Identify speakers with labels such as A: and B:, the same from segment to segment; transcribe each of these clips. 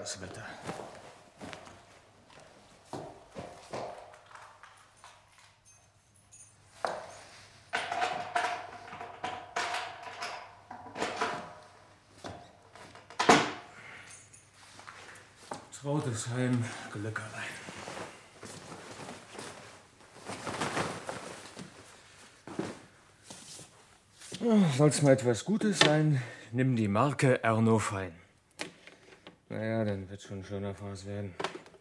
A: Scheiß Wetter. Trautesheim, Glückerei. Soll's mal etwas Gutes sein, nimm die Marke Erno Fein. Naja, dann wird schon ein schöner Fraß werden.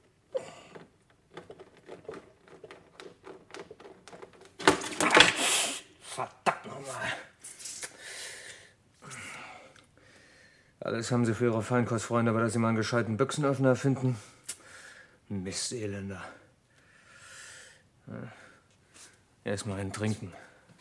A: Verdammt nochmal. Alles haben sie für ihre Feinkostfreunde, aber dass sie mal einen gescheiten Büchsenöffner finden. Mist, Elender. Erst mal einen trinken.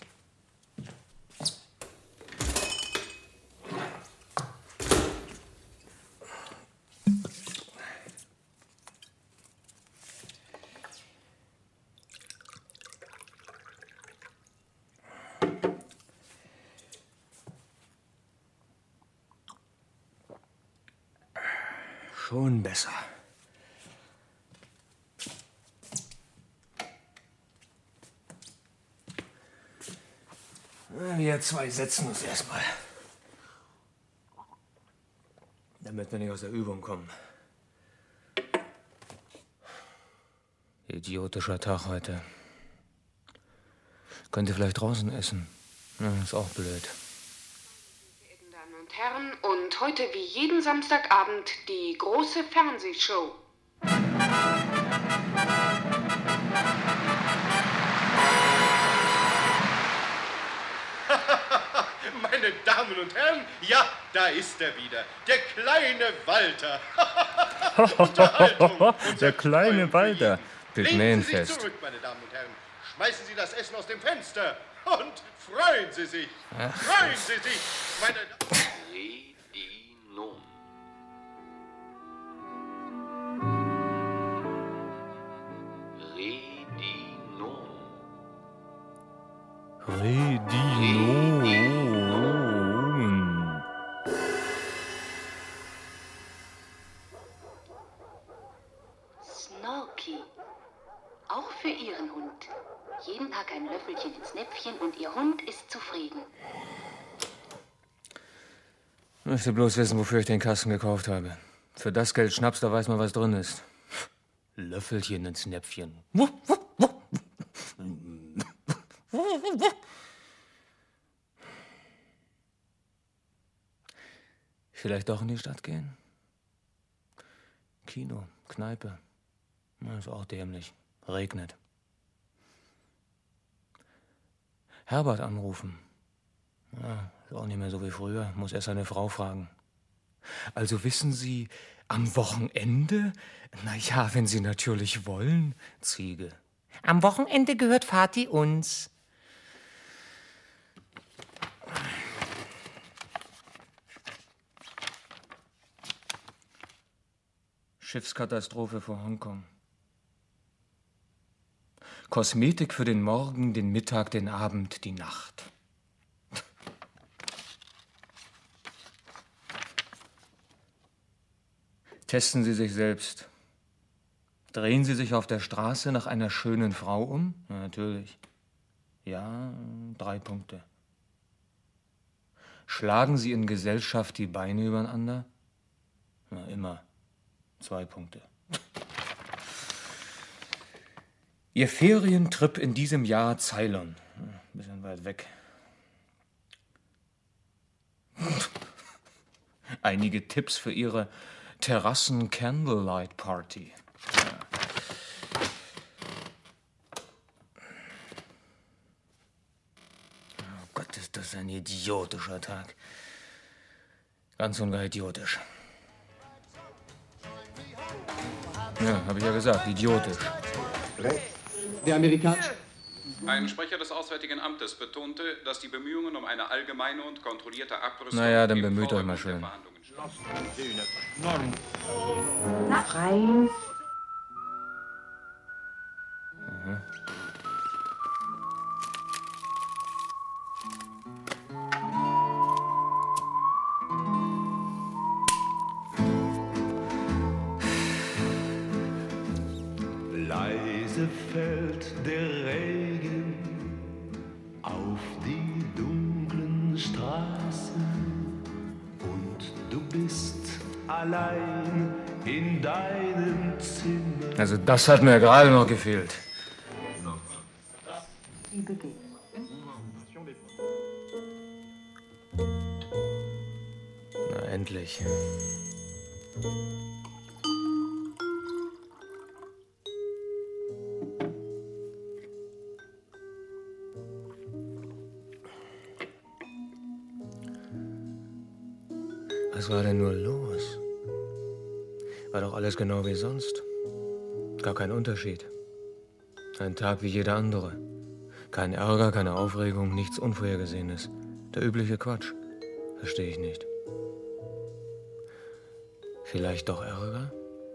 A: Schon besser. Wir zwei setzen uns erstmal. Damit wir nicht aus der Übung kommen. Idiotischer Tag heute. Könnt ihr vielleicht draußen essen? Ja, ist auch blöd.
B: Verehrten Damen und Herren, und heute wie jeden Samstagabend die große Fernsehshow.
C: Meine Damen und Herren, ja, da ist er wieder, der kleine Walter.
A: Der kleine Walter.
C: Lehnen Sie sich zurück, meine Damen und Herren. Schmeißen Sie das Essen aus dem Fenster und freuen Sie sich. Freuen Sie sich, meine
D: Redinum.
A: Redinum.
B: Snorky. Auch für Ihren Hund. Jeden Tag ein Löffelchen ins Näpfchen und Ihr Hund ist zufrieden.
A: Ich möchte bloß wissen, wofür ich den Kasten gekauft habe. Für das Geld Schnaps, da weiß man, was drin ist. Löffelchen ins Näpfchen. Vielleicht doch in die Stadt gehen? Kino, Kneipe. Na, ist auch dämlich. Regnet. Herbert anrufen. Ja, ist auch nicht mehr so wie früher. Muss erst seine Frau fragen. Also wissen Sie, am Wochenende? Na ja, wenn Sie natürlich wollen, Ziege. Am Wochenende gehört Vati uns. Schiffskatastrophe vor Hongkong. Kosmetik für den Morgen, den Mittag, den Abend, die Nacht. Testen Sie sich selbst. Drehen Sie sich auf der Straße nach einer schönen Frau um? Ja, natürlich. Ja, 3 Punkte. Schlagen Sie in Gesellschaft die Beine übereinander? Na, immer. 2 Punkte. Ihr Ferientrip in diesem Jahr Ceylon. Ein bisschen weit weg. Einige Tipps für Ihre Terrassen-Candlelight-Party. Ja. Oh Gott, ist das ein idiotischer Tag. Ganz und gar idiotisch. Ja, habe ich ja gesagt, idiotisch.
E: Der amerikanische...
F: Ein Sprecher des Auswärtigen Amtes betonte, dass die Bemühungen um eine allgemeine und kontrollierte Abrüstung...
A: Naja, dann
F: im
A: bemüht euch
F: Vordergrund
A: mal
F: der
A: schön.
F: Verhandlungen stehen.
B: Frei.
D: Heute fällt der Regen auf die dunklen Straßen und du bist allein in deinem Zimmer.
A: Also das hat mir gerade noch gefehlt. Na, endlich. Was war denn nur los? War doch alles genau wie sonst. Gar kein Unterschied. Ein Tag wie jeder andere. Kein Ärger, keine Aufregung, nichts Unvorhergesehenes. Der übliche Quatsch. Verstehe ich nicht. Vielleicht doch Ärger?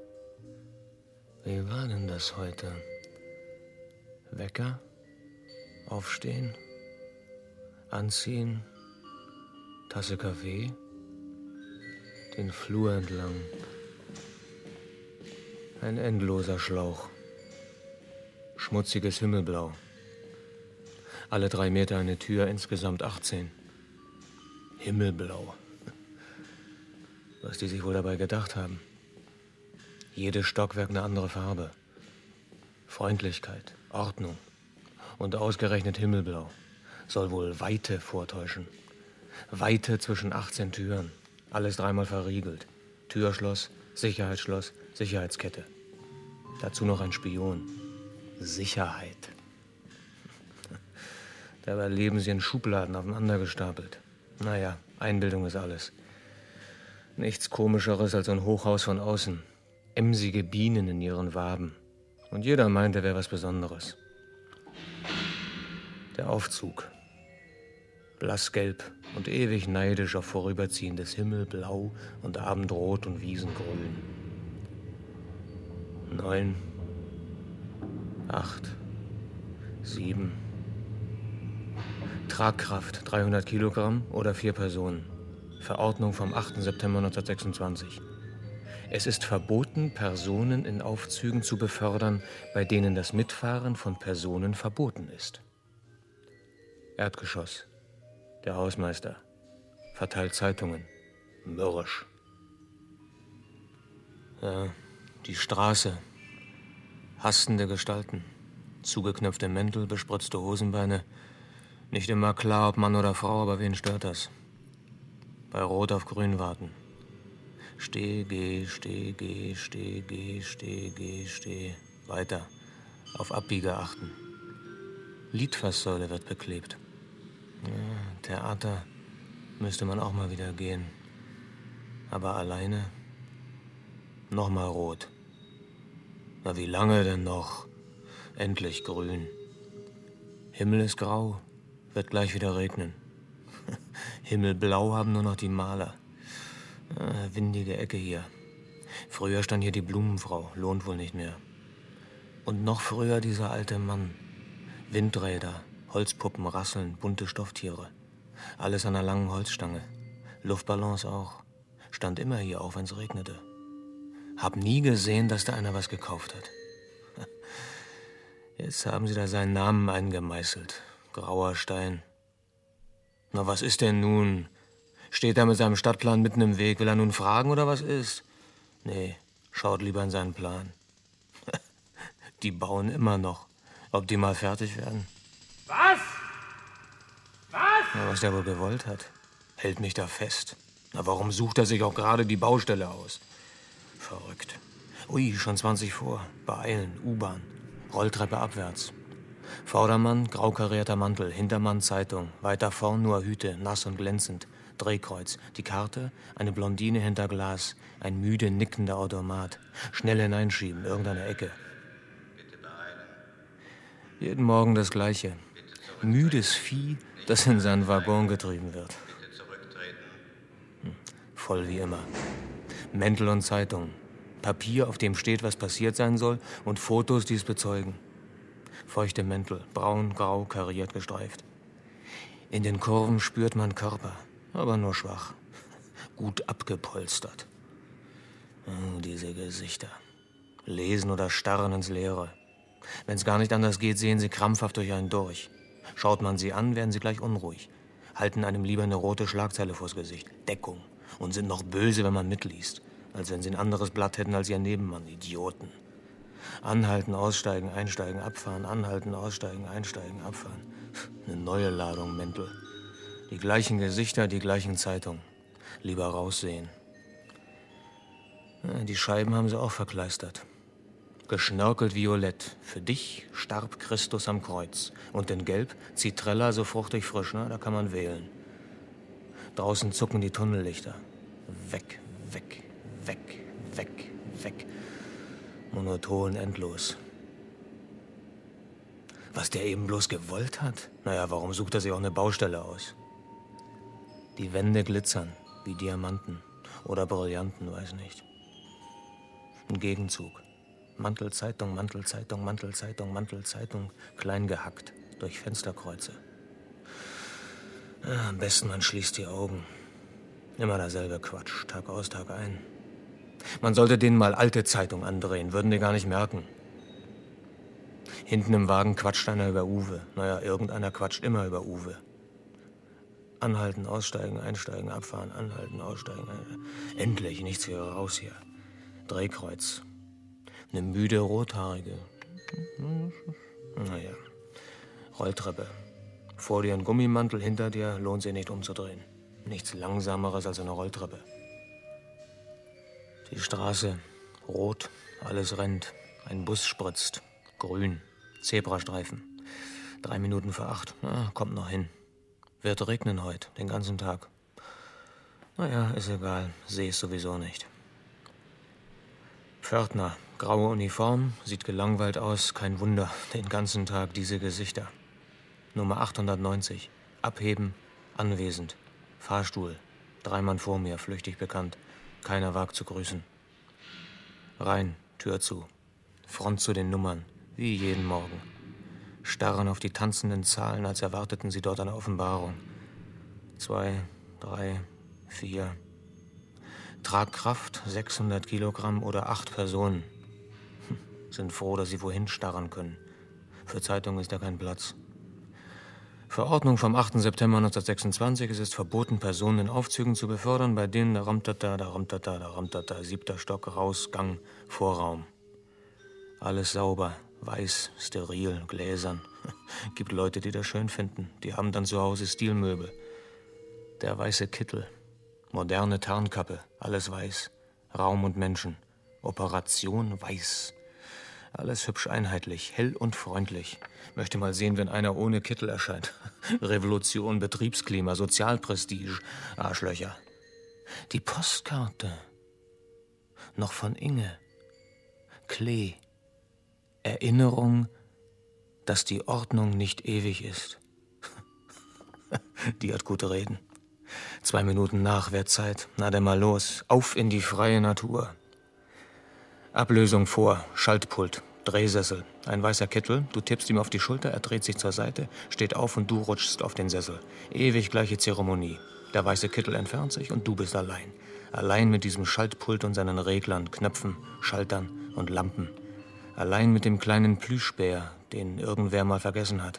A: Wie war denn das heute? Wecker? Aufstehen? Anziehen? Tasse Kaffee? Den Flur entlang. Ein endloser Schlauch. Schmutziges Himmelblau. Alle 3 Meter eine Tür, insgesamt 18. Himmelblau. Was die sich wohl dabei gedacht haben. Jedes Stockwerk eine andere Farbe. Freundlichkeit, Ordnung. Und ausgerechnet Himmelblau. Soll wohl Weite vortäuschen. Weite zwischen 18 Türen. Alles 3-mal verriegelt. Türschloss, Sicherheitsschloss, Sicherheitskette. Dazu noch ein Spion. Sicherheit. Dabei leben sie in Schubladen aufeinander gestapelt. Naja, Einbildung ist alles. Nichts Komischeres als ein Hochhaus von außen. Emsige Bienen in ihren Waben. Und jeder meint, er wäre was Besonderes. Der Aufzug. Blassgelb und ewig neidisch auf vorüberziehendes Himmelblau und Abendrot und Wiesengrün. 9, 8, 7. Tragkraft 300 Kilogramm oder 4 Personen. Verordnung vom 8. September 1926. Es ist verboten, Personen in Aufzügen zu befördern, bei denen das Mitfahren von Personen verboten ist. Erdgeschoss. Der Hausmeister. Verteilt Zeitungen. Mürrisch. Ja, die Straße. Hastende Gestalten. Zugeknöpfte Mäntel, bespritzte Hosenbeine. Nicht immer klar, ob Mann oder Frau, aber wen stört das? Bei Rot auf Grün warten. Steh, geh, steh, geh, steh, geh, steh, geh, steh. Weiter. Auf Abbieger achten. Litfaßsäule wird beklebt. Ja, Theater müsste man auch mal wieder gehen. Aber alleine? Nochmal rot. Na, wie lange denn noch? Endlich grün. Himmel ist grau. Wird gleich wieder regnen. Himmelblau haben nur noch die Maler. Windige Ecke hier. Früher stand hier die Blumenfrau. Lohnt wohl nicht mehr. Und noch früher dieser alte Mann. Windräder. Holzpuppen, Rasseln, bunte Stofftiere. Alles an einer langen Holzstange. Luftballons auch. Stand immer hier, auch wenn es regnete. Hab nie gesehen, dass da einer was gekauft hat. Jetzt haben sie da seinen Namen eingemeißelt. Grauer Stein. Na, was ist denn nun? Steht er mit seinem Stadtplan mitten im Weg? Will er nun fragen, oder was ist? Nee, schaut lieber in seinen Plan. Die bauen immer noch. Ob die mal fertig werden?
G: Was? Was?
A: Na, was der wohl gewollt hat. Hält mich da fest. Na, warum sucht er sich auch gerade die Baustelle aus? Verrückt. Ui, schon 20 vor. Beeilen, U-Bahn. Rolltreppe abwärts. Vordermann, grau karierter Mantel. Hintermann, Zeitung. Weiter vorn nur Hüte, nass und glänzend. Drehkreuz. Die Karte, eine Blondine hinter Glas. Ein müde, nickender Automat. Schnell hineinschieben, irgendeine Ecke. Jeden Morgen das Gleiche. Müdes Vieh, das in seinen Waggon getrieben wird. Voll wie immer. Mäntel und Zeitung. Papier, auf dem steht, was passiert sein soll, und Fotos, die es bezeugen. Feuchte Mäntel, braun, grau, kariert gestreift. In den Kurven spürt man Körper, aber nur schwach. Gut abgepolstert. Oh, diese Gesichter. Lesen oder starren ins Leere. Wenn es gar nicht anders geht, sehen sie krampfhaft durch einen durch. Schaut man sie an, werden sie gleich unruhig. Halten einem lieber eine rote Schlagzeile vors Gesicht. Deckung. Und sind noch böse, wenn man mitliest. Als wenn sie ein anderes Blatt hätten als ihr Nebenmann. Idioten. Anhalten, aussteigen, einsteigen, abfahren. Anhalten, aussteigen, einsteigen, abfahren. Eine neue Ladung Mäntel. Die gleichen Gesichter, die gleichen Zeitungen. Lieber raussehen. Die Scheiben haben sie auch verkleistert. Geschnörkelt violett. Für dich starb Christus am Kreuz. Und in Gelb Zitrella so fruchtig frisch, ne? Da kann man wählen. Draußen zucken die Tunnellichter. Weg, weg, weg, weg, weg. Monoton, endlos. Was der eben bloß gewollt hat? Naja, warum sucht er sich auch eine Baustelle aus? Die Wände glitzern wie Diamanten. Oder Brillanten, weiß nicht. Ein Gegenzug. Mantelzeitung, Mantelzeitung, Mantelzeitung, Mantelzeitung, klein gehackt durch Fensterkreuze. Ja, am besten man schließt die Augen. Immer derselbe Quatsch, Tag aus, Tag ein. Man sollte denen mal alte Zeitung andrehen, würden die gar nicht merken. Hinten im Wagen quatscht einer über Uwe. Naja, irgendeiner quatscht immer über Uwe. Anhalten, aussteigen, einsteigen, abfahren, anhalten, aussteigen. Endlich, nichts für raus hier. Drehkreuz. Eine müde Rothaarige. Naja. Rolltreppe. Vor dir ein Gummimantel, hinter dir lohnt sich nicht umzudrehen. Nichts Langsameres als eine Rolltreppe. Die Straße. Rot. Alles rennt. Ein Bus spritzt. Grün. Zebrastreifen. 3 Minuten vor 8. Kommt noch hin. Wird regnen heute, den ganzen Tag. Naja, ist egal. Seh es sowieso nicht. Pförtner, graue Uniform, sieht gelangweilt aus. Kein Wunder, den ganzen Tag diese Gesichter. Nummer 890. Abheben, anwesend. Fahrstuhl. 3 Mann vor mir, flüchtig bekannt. Keiner wagt zu grüßen. Rein, Tür zu. Front zu den Nummern, wie jeden Morgen. Starren auf die tanzenden Zahlen, als erwarteten sie dort eine Offenbarung. 2, 3, 4... Tragkraft 600 Kilogramm oder 8 Personen. Sind froh, dass sie wohin starren können. Für Zeitungen ist da kein Platz. Verordnung vom 8. September 1926. Es ist verboten, Personen in Aufzügen zu befördern, bei denen da ramtata, 7. Stock, raus, Gang, Vorraum. Alles sauber, weiß, steril, gläsern. Gibt Leute, die das schön finden. Die haben dann zu Hause Stilmöbel. Der weiße Kittel. Moderne Tarnkappe, alles weiß. Raum und Menschen. Operation weiß. Alles hübsch einheitlich, hell und freundlich. Möchte mal sehen, wenn einer ohne Kittel erscheint. Revolution, Betriebsklima, Sozialprestige, Arschlöcher. Die Postkarte. Noch von Inge. Klee. Erinnerung, dass die Ordnung nicht ewig ist. Die hat gute Reden. 2 Minuten nach, wär Zeit. Na denn mal los. Auf in die freie Natur. Ablösung vor. Schaltpult. Drehsessel. Ein weißer Kittel. Du tippst ihm auf die Schulter, er dreht sich zur Seite, steht auf und du rutschst auf den Sessel. Ewig gleiche Zeremonie. Der weiße Kittel entfernt sich und du bist allein. Allein mit diesem Schaltpult und seinen Reglern, Knöpfen, Schaltern und Lampen. Allein mit dem kleinen Plüschbär, den irgendwer mal vergessen hat.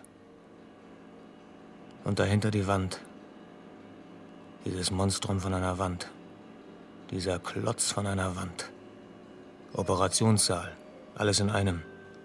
A: Und dahinter die Wand. Dieses Monstrum von einer Wand. Dieser Klotz von einer Wand. Operationssaal. Alles in einem.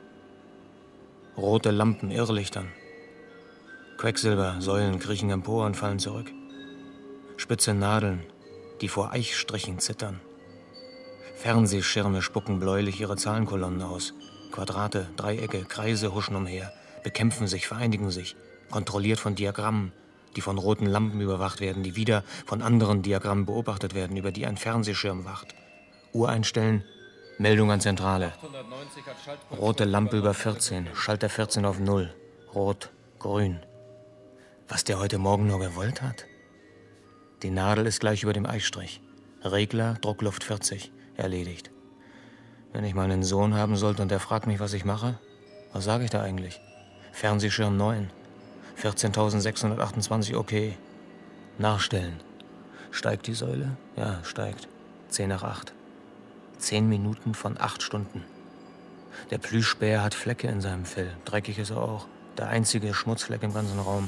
A: Rote Lampen, Irrlichtern. Quecksilber, Säulen kriechen empor und fallen zurück. Spitze Nadeln, die vor Eichstrichen zittern. Fernsehschirme spucken bläulich ihre Zahlenkolonnen aus. Quadrate, Dreiecke, Kreise huschen umher, bekämpfen sich, vereinigen sich. Kontrolliert von Diagrammen, die von roten Lampen überwacht werden, die wieder von anderen Diagrammen beobachtet werden, über die ein Fernsehschirm wacht. Uhr einstellen, Meldung an Zentrale. Rote Lampe über 14, Schalter 14 auf 0. Rot, grün. Was der heute Morgen nur gewollt hat? Die Nadel ist gleich über dem Eichstrich. Regler, Druckluft 40. Erledigt. Wenn ich mal einen Sohn haben sollte und der fragt mich, was ich mache, was sage ich da eigentlich? Fernsehschirm 9. 14.628, okay. Nachstellen. Steigt die Säule? Ja, steigt. 10 nach 8. 10 Minuten von 8 Stunden. Der Plüschbär hat Flecke in seinem Fell. Dreckig ist er auch. Der einzige Schmutzfleck im ganzen Raum.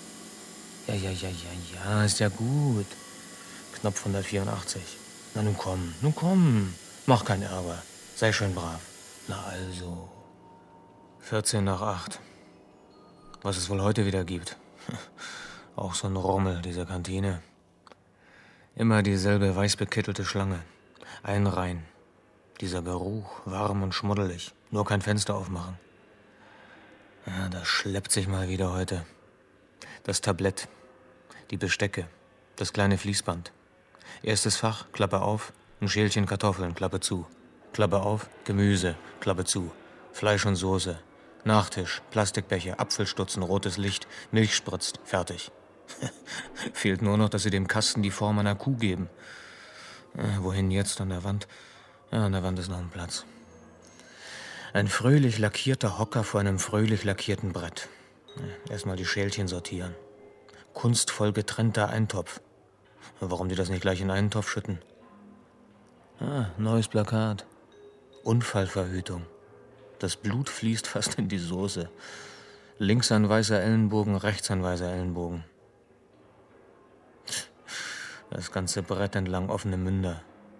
A: Ja, ist ja gut. Knopf 184. Na, nun komm. Mach keinen Ärger. Sei schön brav. Na also. 14 nach 8. Was es wohl heute wieder gibt. Auch so ein Rummel, diese Kantine. Immer dieselbe weißbekittelte Schlange. Ein Reihen. Dieser Geruch, warm und schmuddelig. Nur kein Fenster aufmachen. Ja, das schleppt sich mal wieder heute. Das Tablett, die Bestecke, das kleine Fließband. Erstes Fach, Klappe auf, ein Schälchen Kartoffeln, Klappe zu. Klappe auf, Gemüse, Klappe zu. Fleisch und Soße. Nachtisch, Plastikbecher, Apfelstutzen, rotes Licht, Milch spritzt, fertig. Fehlt nur noch, dass sie dem Kasten die Form einer Kuh geben. Wohin jetzt an der Wand? Ja, an der Wand ist noch ein Platz. Ein fröhlich lackierter Hocker vor einem fröhlich lackierten Brett. Erstmal die Schälchen sortieren. Kunstvoll getrennter Eintopf. Warum die das nicht gleich in einen Topf schütten? Neues Plakat. Unfallverhütung. Das Blut fließt fast in die Soße. Links ein weißer Ellenbogen, rechts ein weißer Ellenbogen. Das ganze Brett entlang offene Münder.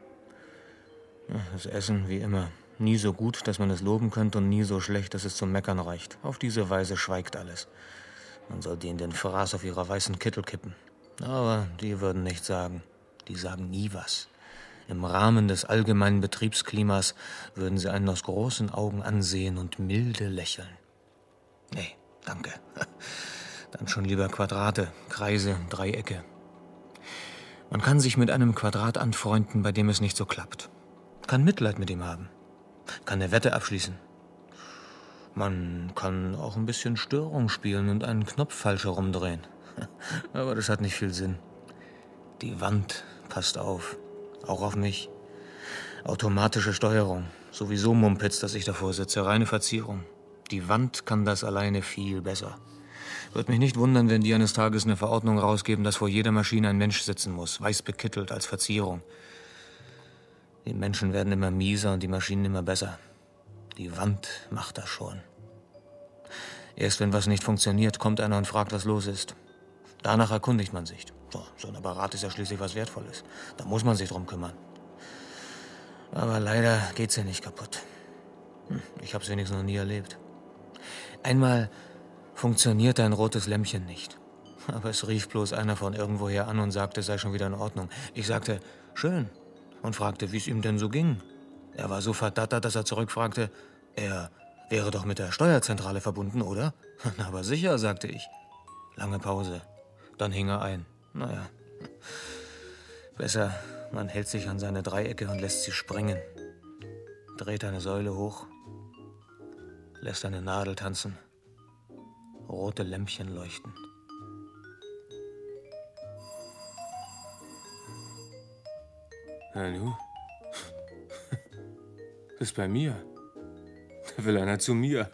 A: Das Essen wie immer. Nie so gut, dass man es loben könnte und nie so schlecht, dass es zum Meckern reicht. Auf diese Weise schweigt alles. Man soll denen den Fraß auf ihrer weißen Kittel kippen. Aber die würden nichts sagen. Die sagen nie was. Im Rahmen des allgemeinen Betriebsklimas würden sie einen aus großen Augen ansehen und milde lächeln. Nee, danke. Dann schon lieber Quadrate, Kreise, Dreiecke. Man kann sich mit einem Quadrat anfreunden, bei dem es nicht so klappt. Kann Mitleid mit ihm haben. Kann eine Wette abschließen. Man kann auch ein bisschen Störung spielen und einen Knopf falsch herumdrehen. Aber das hat nicht viel Sinn. Die Wand passt auf. Auch auf mich. Automatische Steuerung. Sowieso Mumpitz, dass ich davor sitze. Reine Verzierung. Die Wand kann das alleine viel besser. Wird mich nicht wundern, wenn die eines Tages eine Verordnung rausgeben, dass vor jeder Maschine ein Mensch sitzen muss. Weiß bekittelt als Verzierung. Die Menschen werden immer mieser und die Maschinen immer besser. Die Wand macht das schon. Erst wenn was nicht funktioniert, kommt einer und fragt, was los ist. Danach erkundigt man sich. So ein Apparat ist ja schließlich was Wertvolles. Da muss man sich drum kümmern. Aber leider geht sie nicht kaputt. Ich hab's wenigstens noch nie erlebt. Einmal funktionierte ein rotes Lämpchen nicht. Aber es rief bloß einer von irgendwoher an und sagte, es sei schon wieder in Ordnung. Ich sagte, schön. Und fragte, wie es ihm denn so ging. Er war so verdattert, dass er zurückfragte, er wäre doch mit der Steuerzentrale verbunden, oder? Na, aber sicher, sagte ich. Lange Pause. Dann hing er ein. Naja, besser, man hält sich an seine Dreiecke und lässt sie springen. Dreht eine Säule hoch, lässt eine Nadel tanzen. Rote Lämpchen leuchten.
H: Hallo? Das ist bei mir. Da will einer zu mir.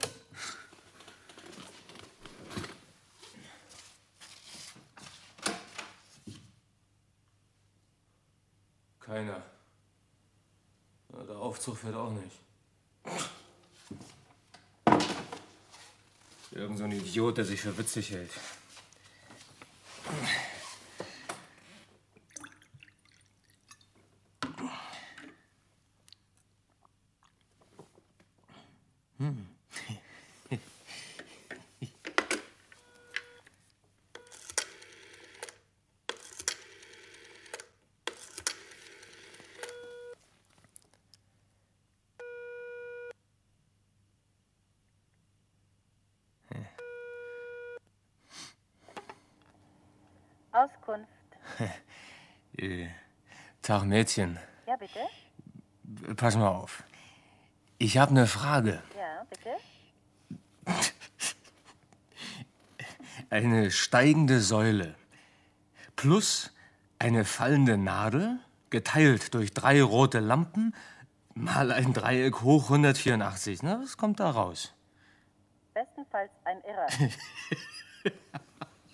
H: Keiner. Der Aufzug fährt auch nicht. Irgend so ein Idiot, der sich für witzig hält.
I: Auskunft.
H: Tag, Mädchen.
I: Ja, bitte?
H: Pass mal auf. Ich habe eine Frage.
I: Ja, bitte?
H: Eine steigende Säule plus eine fallende Nadel, geteilt durch 3 rote Lampen, mal ein Dreieck hoch 184. Na, was kommt da raus?
I: Bestenfalls ein Irrer.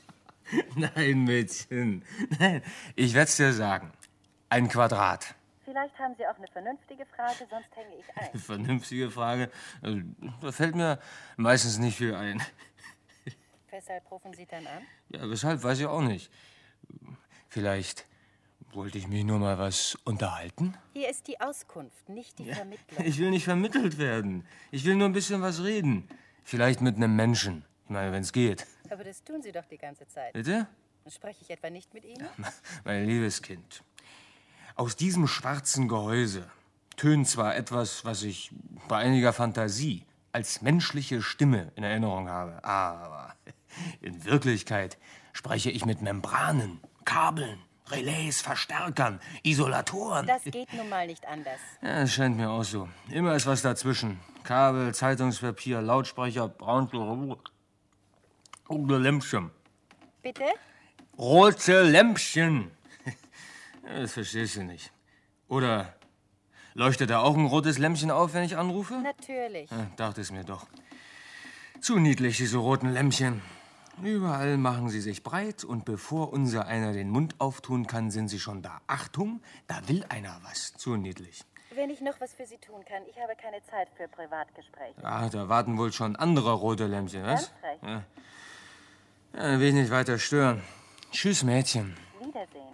H: Nein, Mädchen. Nein, ich werd's dir sagen. Ein Quadrat.
I: Vielleicht haben Sie auch eine vernünftige Frage, sonst hänge ich ein.
H: Vernünftige Frage? Da fällt mir meistens nicht viel ein.
I: Weshalb rufen Sie dann an?
H: Ja, weshalb, weiß ich auch nicht. Vielleicht wollte ich mich nur mal was unterhalten?
I: Hier ist die Auskunft, nicht die Vermittlung.
H: Ich will nicht vermittelt werden. Ich will nur ein bisschen was reden. Vielleicht mit einem Menschen. Ich meine, wenn es geht.
I: Aber das tun Sie doch die ganze Zeit.
H: Bitte?
I: Spreche ich etwa nicht mit Ihnen?
H: Mein liebes Kind, aus diesem schwarzen Gehäuse tönt zwar etwas, was ich bei einiger Fantasie als menschliche Stimme in Erinnerung habe, aber in Wirklichkeit spreche ich mit Membranen, Kabeln, Relais, Verstärkern, Isolatoren.
I: Das geht nun mal nicht anders.
H: Ja, es scheint mir auch so. Immer ist was dazwischen. Kabel, Zeitungspapier, Lautsprecher, rote Lämpchen.
I: Bitte?
H: Rote Lämpchen. Das verstehst du nicht. Oder leuchtet da auch ein rotes Lämpchen auf, wenn ich anrufe?
I: Natürlich.
H: Ja, dachte es mir doch. Zu niedlich, diese roten Lämpchen. Überall machen sie sich breit und bevor unser einer den Mund auftun kann, sind sie schon da. Achtung, da will einer was. Zu niedlich.
I: Wenn ich noch was für Sie tun kann, ich habe keine Zeit für Privatgespräche.
H: Ah, da warten wohl schon andere rote Lämpchen, was?
I: Ganz recht.
H: Ja. Ja, will ich nicht weiter stören. Tschüss, Mädchen.
I: Wiedersehen.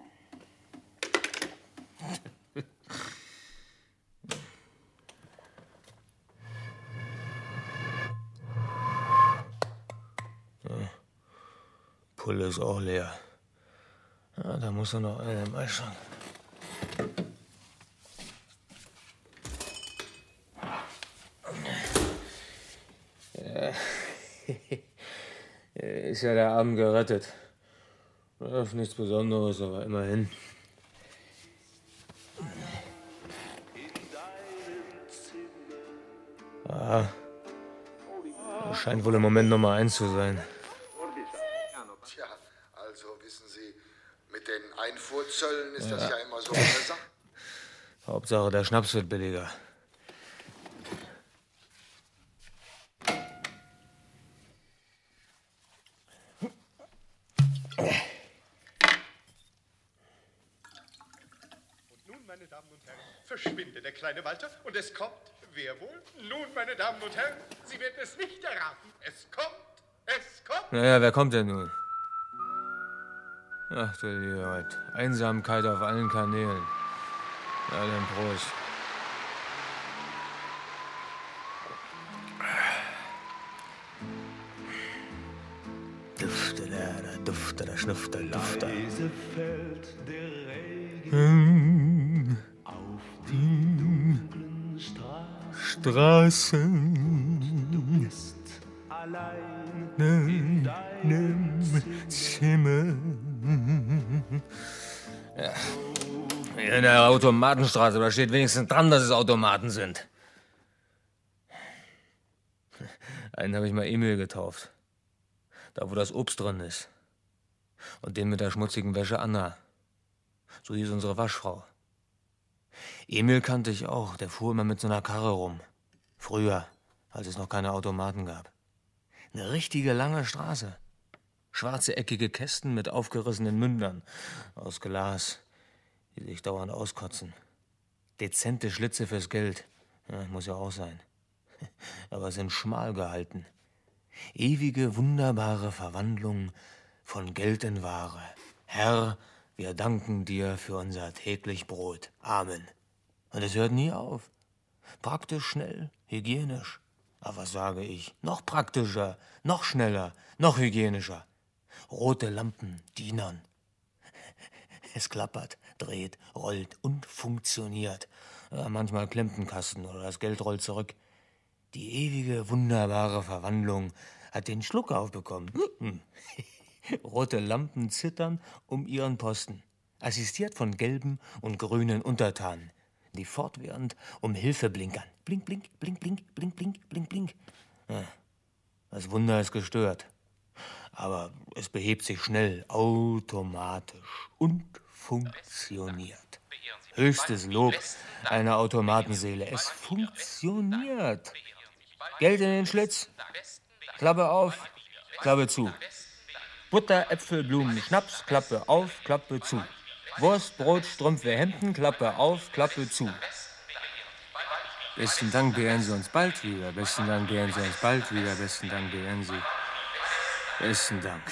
A: Pulle ist auch leer. Ja, da muss noch einer im Eisschrank. Ja. Ist ja der Abend gerettet. Ja, nichts Besonderes, aber immerhin. Ah, das scheint wohl im Moment Nummer 1 zu sein.
C: Tja, also wissen Sie, mit den Einfuhrzöllen ist das ja immer so eine Sache.
A: Hauptsache, der Schnaps wird billiger.
C: Und nun, meine Damen und Herren, verschwindet der kleine Walter und es kommt, wer wohl? Nun, meine Damen und Herren, Sie werden es nicht erraten. Es kommt, es kommt.
A: Naja, wer kommt denn nun? Ach du liebe Gott. Einsamkeit auf allen Kanälen. Na dann Prost. Dufte da, dufte da, schnufte, dufte.
D: Leise fällt der Regen auf die dunklen
A: Straßen.
D: Du bist allein
A: In
D: deinem
A: Zimmer. Ja. Hier in der Automatenstraße, da steht wenigstens dran, dass es Automaten sind. Einen habe ich mal Emil getauft. Da, wo das Obst drin ist. Und den mit der schmutzigen Wäsche Anna. So hieß unsere Waschfrau. Emil kannte ich auch, der fuhr immer mit so einer Karre rum. Früher, als es noch keine Automaten gab. Eine richtige lange Straße. Schwarze, eckige Kästen mit aufgerissenen Mündern. Aus Glas, die sich dauernd auskotzen. Dezente Schlitze fürs Geld. Ja, muss ja auch sein. Aber sind schmal gehalten. Ewige, wunderbare Verwandlung von Geld in Ware. Herr, wir danken dir für unser täglich Brot. Amen. Und es hört nie auf. Praktisch, schnell, hygienisch. Aber was sage ich? Noch praktischer, noch schneller, noch hygienischer. Rote Lampen, Dienern. Es klappert, dreht, rollt und funktioniert. Ja, manchmal klemmt ein Kasten oder das Geld rollt zurück. Die ewige, wunderbare Verwandlung hat den Schluck aufbekommen. Rote Lampen zittern um ihren Posten, assistiert von gelben und grünen Untertanen, die fortwährend um Hilfe blinkern. Blink, blink, blink, blink, blink, blink, blink, blink. Ja, das Wunder ist gestört. Aber es behebt sich schnell, automatisch und funktioniert. Höchstes Lob einer Automatenseele. Es funktioniert. Geld in den Schlitz. Klappe auf, Klappe zu. Butter, Äpfel, Blumen, Schnaps, Klappe auf, Klappe zu.
H: Wurst, Brot, Strümpfe, Hemden, Klappe auf, Klappe zu. Besten Dank, beehren Sie uns bald wieder. Besten Dank, beehren Sie uns bald wieder. Besten Dank, beehren Sie. Besten Dank.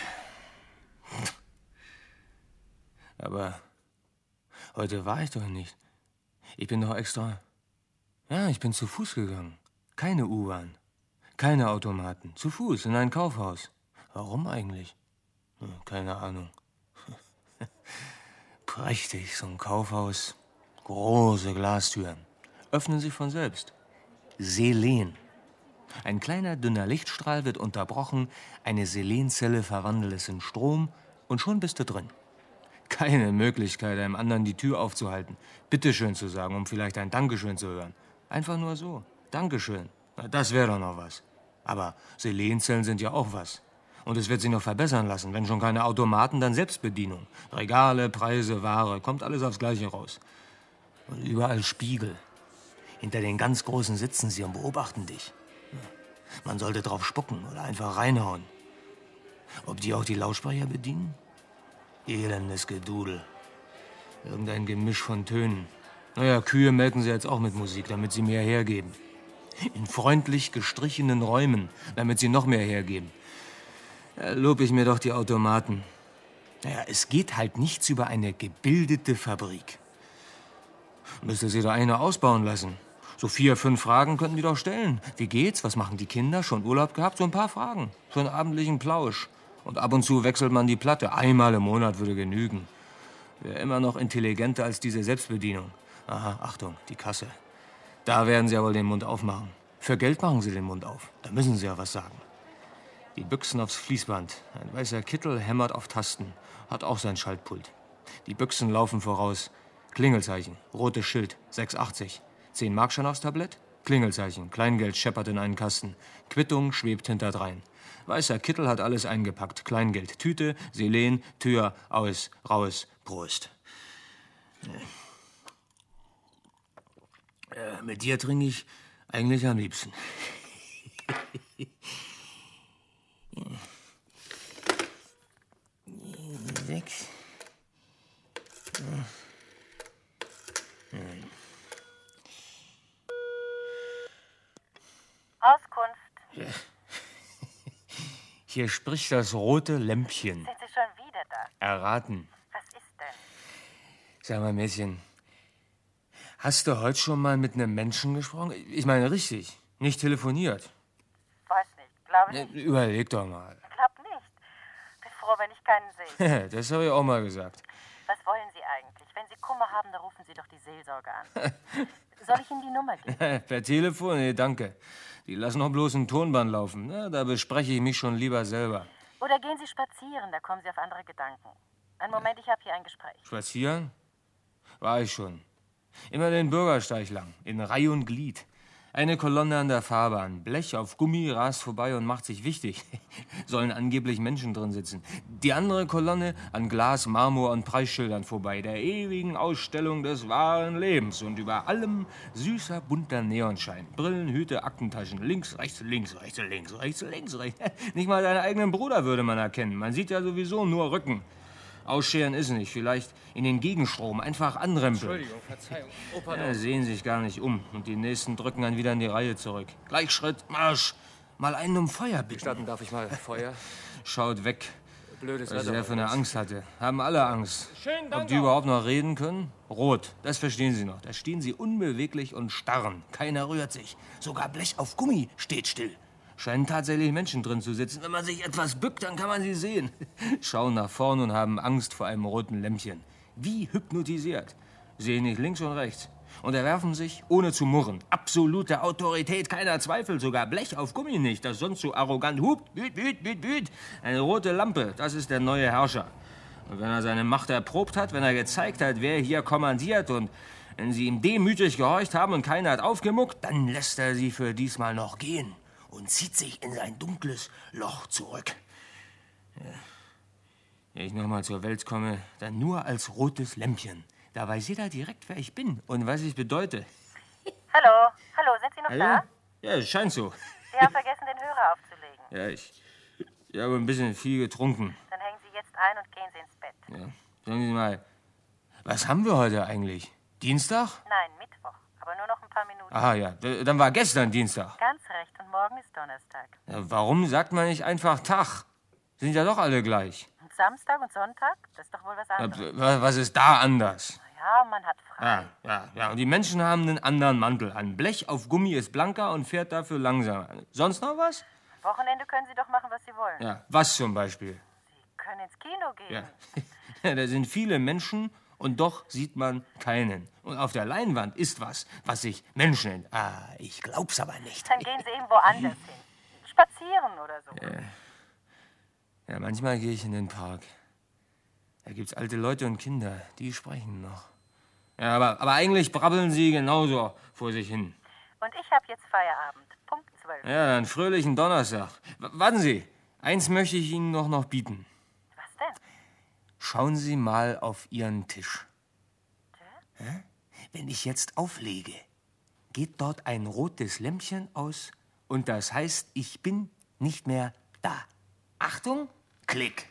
H: Aber heute war ich doch nicht. Ich bin doch extra... Ja, ich bin zu Fuß gegangen. Keine U-Bahn. Keine Automaten. Zu Fuß in ein Kaufhaus. Warum eigentlich? Keine Ahnung. Prächtig, so ein Kaufhaus. Große Glastüren. Öffnen sich von selbst. Selen. Ein kleiner, dünner Lichtstrahl wird unterbrochen, eine Selenzelle verwandelt es in Strom und schon bist du drin. Keine Möglichkeit, einem anderen die Tür aufzuhalten, Bitteschön zu sagen, um vielleicht ein Dankeschön zu hören. Einfach nur so. Dankeschön. Na, das wäre doch noch was. Aber Selenzellen sind ja auch was. Und es wird sich noch verbessern lassen. Wenn schon keine Automaten, dann Selbstbedienung. Regale, Preise, Ware, kommt alles aufs Gleiche raus. Und überall Spiegel. Hinter den ganz großen sitzen sie und beobachten dich. Man sollte drauf spucken oder einfach reinhauen. Ob die auch die Lautsprecher bedienen? Elendes Gedudel. Irgendein Gemisch von Tönen. Naja, Kühe melken sie jetzt auch mit Musik, damit sie mehr hergeben. In freundlich gestrichenen Räumen, damit sie noch mehr hergeben. Da lob ich mir doch die Automaten. Naja, es geht halt nichts über eine gebildete Fabrik. Müsste sie doch eine ausbauen lassen. So 4, 5 Fragen könnten die doch stellen. Wie geht's? Was machen die Kinder? Schon Urlaub gehabt? So ein paar Fragen. Für einen abendlichen Plausch. Und ab und zu wechselt man die Platte. Einmal im Monat würde genügen. Wäre immer noch intelligenter als diese Selbstbedienung. Aha, Achtung, die Kasse. Da werden sie ja wohl den Mund aufmachen. Für Geld machen sie den Mund auf. Da müssen sie ja was sagen. Die Büchsen aufs Fließband. Ein weißer Kittel hämmert auf Tasten. Hat auch sein Schaltpult. Die Büchsen laufen voraus. Klingelzeichen, rotes Schild, 6,80. 10 Markschein aufs Tablett? Klingelzeichen, Kleingeld scheppert in einen Kasten. Quittung schwebt hinterdrein. Weißer Kittel hat alles eingepackt. Kleingeld, Tüte, Selen, Tür, aus, raus, Prost. Mit dir trinke ich eigentlich am liebsten. 6.
I: Auskunft.
H: Hier spricht das rote Lämpchen.
I: Sind Sie schon wieder da?
H: Erraten.
I: Was ist denn?
H: Sag mal, Mädchen, hast du heute schon mal mit einem Menschen gesprochen? Ich meine richtig, nicht telefoniert.
I: Weiß nicht, glaube nicht.
H: Überleg doch mal.
I: Glaub nicht. Bin froh, wenn ich keinen sehe.
H: Das habe ich auch mal gesagt.
I: Was wollen Sie eigentlich? Wenn Sie Kummer haben, dann rufen Sie doch die Seelsorge an. Soll ich Ihnen die Nummer geben?
H: Per Telefon? Nee, danke. Die lassen doch bloß ein Tonband laufen. Na, da bespreche ich mich schon lieber selber.
I: Oder gehen Sie spazieren, da kommen Sie auf andere Gedanken. Einen Moment, ich habe hier ein Gespräch.
H: Spazieren? War ich schon. Immer den Bürgersteig lang, in Reih und Glied. Eine Kolonne an der Fahrbahn. Blech auf Gummi rast vorbei und macht sich wichtig. Sollen angeblich Menschen drin sitzen. Die andere Kolonne an Glas, Marmor und Preisschildern vorbei. Der ewigen Ausstellung des wahren Lebens. Und über allem süßer, bunter Neonschein. Brillen, Hüte, Aktentaschen. Links, rechts, links, rechts, links, rechts, links, rechts. Nicht mal seinen eigenen Bruder würde man erkennen. Man sieht ja sowieso nur Rücken. Ausscheren ist nicht. Vielleicht in den Gegenstrom einfach anrempeln.
A: Entschuldigung, Verzeihung. Opa,
H: Ja, sehen sich gar nicht um. Und die Nächsten drücken dann wieder in die Reihe zurück. Gleichschritt, Marsch. Mal einen um Feuer bitten.
A: Gestatten darf ich mal Feuer?
H: Schaut weg.
A: Blödes
H: Was
A: Wetter.
H: er für eine Angst hatte. Haben alle Angst.
A: Schönen Dank
H: Ob die überhaupt noch reden können? Rot, das verstehen sie noch. Da stehen sie unbeweglich und starren. Keiner rührt sich. Sogar Blech auf Gummi steht still. Scheinen tatsächlich Menschen drin zu sitzen. Wenn man sich etwas bückt, dann kann man sie sehen. Schauen nach vorn und haben Angst vor einem roten Lämpchen. Wie hypnotisiert. Sehen nicht links und rechts. Und erwerfen sich, ohne zu murren. Absolute Autorität, keiner Zweifel. Sogar Blech auf Gummi nicht, das sonst so arrogant hupt. Büt, büt, büt, büt. Eine rote Lampe, das ist der neue Herrscher. Und wenn er seine Macht erprobt hat, wenn er gezeigt hat, wer hier kommandiert und wenn sie ihm demütig gehorcht haben und keiner hat aufgemuckt, dann lässt er sie für diesmal noch gehen und zieht sich in sein dunkles Loch zurück. Ja. Wenn ich nochmal zur Welt komme, dann nur als rotes Lämpchen. Da weiß jeder direkt, wer ich bin und was ich bedeute.
I: Hallo, hallo, sind Sie noch
H: Hallo?
I: da?
H: Ja, es scheint so.
I: Sie haben vergessen, den Hörer aufzulegen.
H: Ja, ich habe ein bisschen viel getrunken.
I: Dann hängen Sie jetzt ein und gehen Sie ins Bett.
H: Ja. Sagen Sie mal, Was haben wir heute eigentlich? Dienstag?
I: Nein, Mittwoch. Aber nur noch ein paar Minuten.
H: Ah ja, dann war gestern Dienstag.
I: Ganz recht. Und morgen ist Donnerstag.
H: Ja, warum sagt man nicht einfach Tag? Sind ja doch alle gleich.
I: Und Samstag und Sonntag? Das ist doch wohl was anderes.
H: Was ist da anders?
I: Ja, man hat frei.
H: Ja. Und die Menschen haben einen anderen Mantel an. Blech auf Gummi ist blanker und fährt dafür langsamer. Sonst noch was?
I: Am Wochenende können Sie doch machen, was Sie wollen.
H: Ja, was zum Beispiel?
I: Sie können ins Kino gehen.
H: Ja. Da sind viele Menschen und doch sieht man keinen. Und auf der Leinwand ist was sich Mensch nennt. Ich glaub's aber nicht.
I: Dann gehen Sie eben woanders hin. Spazieren oder so.
H: Ja, manchmal gehe ich in den Park. Da gibt's alte Leute und Kinder, die sprechen noch. Ja, aber eigentlich brabbeln sie genauso vor sich hin.
I: Und ich habe jetzt Feierabend. Punkt 12.
H: Ja, dann fröhlichen Donnerstag. Warten Sie, eins möchte ich Ihnen noch bieten.
I: Was denn?
H: Schauen Sie mal auf Ihren Tisch. Wenn ich jetzt auflege, geht dort ein rotes Lämpchen aus und das heißt, ich bin nicht mehr da. Achtung, Klick.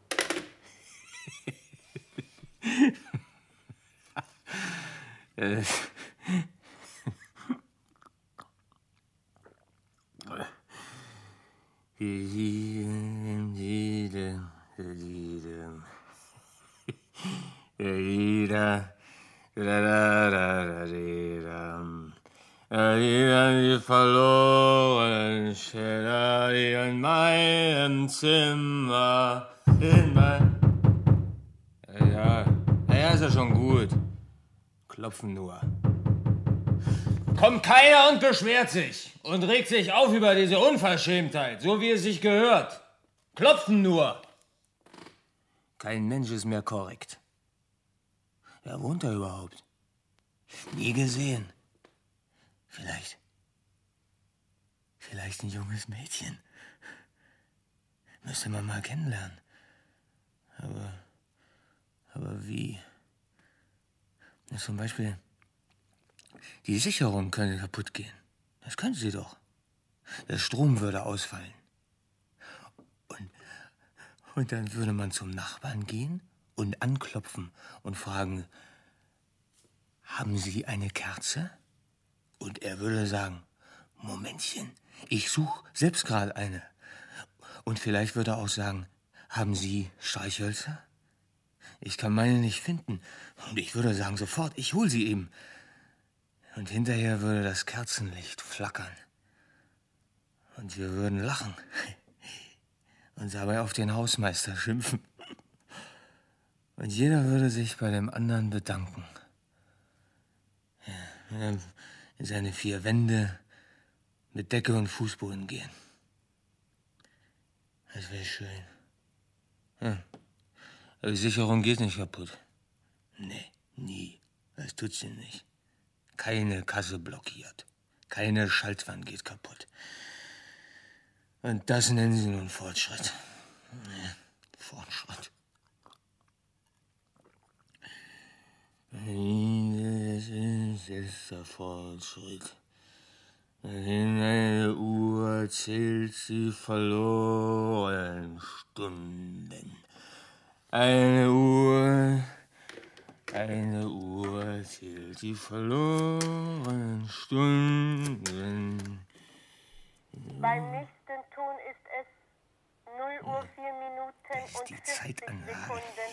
H: Verloren steht in meinem Zimmer. Ja, ist ja schon gut. Klopfen nur. Kommt keiner und beschwert sich und regt sich auf über diese Unverschämtheit, so wie es sich gehört. Klopfen nur. Kein Mensch ist mehr korrekt. Wer wohnt da überhaupt? Nie gesehen. Vielleicht ein junges Mädchen. Müsste man mal kennenlernen. Aber wie? Na, zum Beispiel, die Sicherung könnte kaputt gehen. Das könnte sie doch. Der Strom würde ausfallen. Und dann würde man zum Nachbarn gehen und anklopfen und fragen, haben Sie eine Kerze? Und er würde sagen, Momentchen, ich suche selbst gerade eine. Und vielleicht würde er auch sagen, haben Sie Streichhölzer? Ich kann meine nicht finden. Und ich würde sagen, sofort, ich hol sie eben. Und hinterher würde das Kerzenlicht flackern. Und wir würden lachen. Und dabei auf den Hausmeister schimpfen. Und jeder würde sich bei dem anderen bedanken. Ja, in seine 4 Wände mit Decke und Fußboden gehen. Das wäre schön. Ja. Aber die Sicherung geht nicht kaputt. Nee, nie. Das tut sie nicht. Keine Kasse blockiert. Keine Schaltwand geht kaputt. Und das nennen sie nun Fortschritt. Ja, Fortschritt. Das ist der Fortschritt. In eine Uhr zählt sie verloren Stunden. Eine Uhr zählt die verlorenen Stunden.
I: Beim nächsten Ton ist es 0 Uhr 4 Minuten und 50 Sekunden.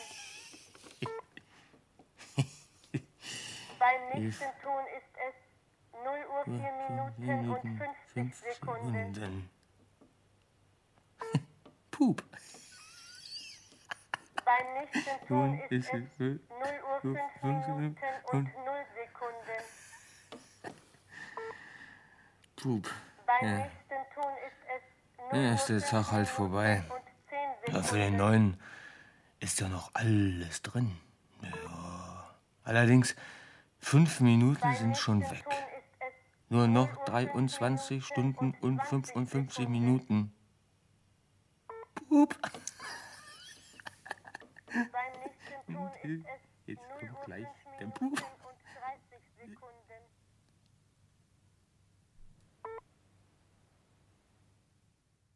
I: Beim nächsten Ton ist es 0 Uhr 4 Minuten und 50 Sekunden.
H: Pup.
I: Beim nächsten Ton ist es 0 Uhr 5 Minuten und 0 Sekunden.
H: Pup.
I: Beim nächsten Ton ist es 0
H: Ja, ist der Tag halt vorbei.
I: und 10 Sekunden.
H: Aber für den neuen ist ja noch alles drin. Ja. Allerdings, 5 Minuten sind schon weg. Nur noch 23 Stunden und 55 Minuten. Pup.
I: Beim nächsten Ton ist es
H: Jetzt
I: 0
H: kommt
I: Uhr
H: gleich
I: 5
H: der
I: Minuten
H: Pup.
I: und 30 Sekunden.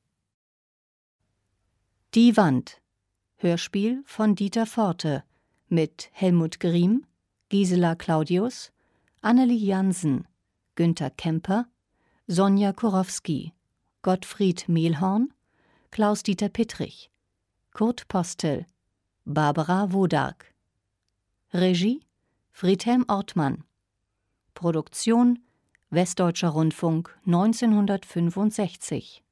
J: Die Wand. Hörspiel von Dieter Forte mit Helmut Griem, Gisela Claudius, Annelie Jansen, Günther Kemper, Sonja Kurowski, Gottfried Mehlhorn, Klaus-Dieter Pittrich, Kurt Postel, Barbara Wodark. Regie Friedhelm Ortmann. Produktion Westdeutscher Rundfunk 1965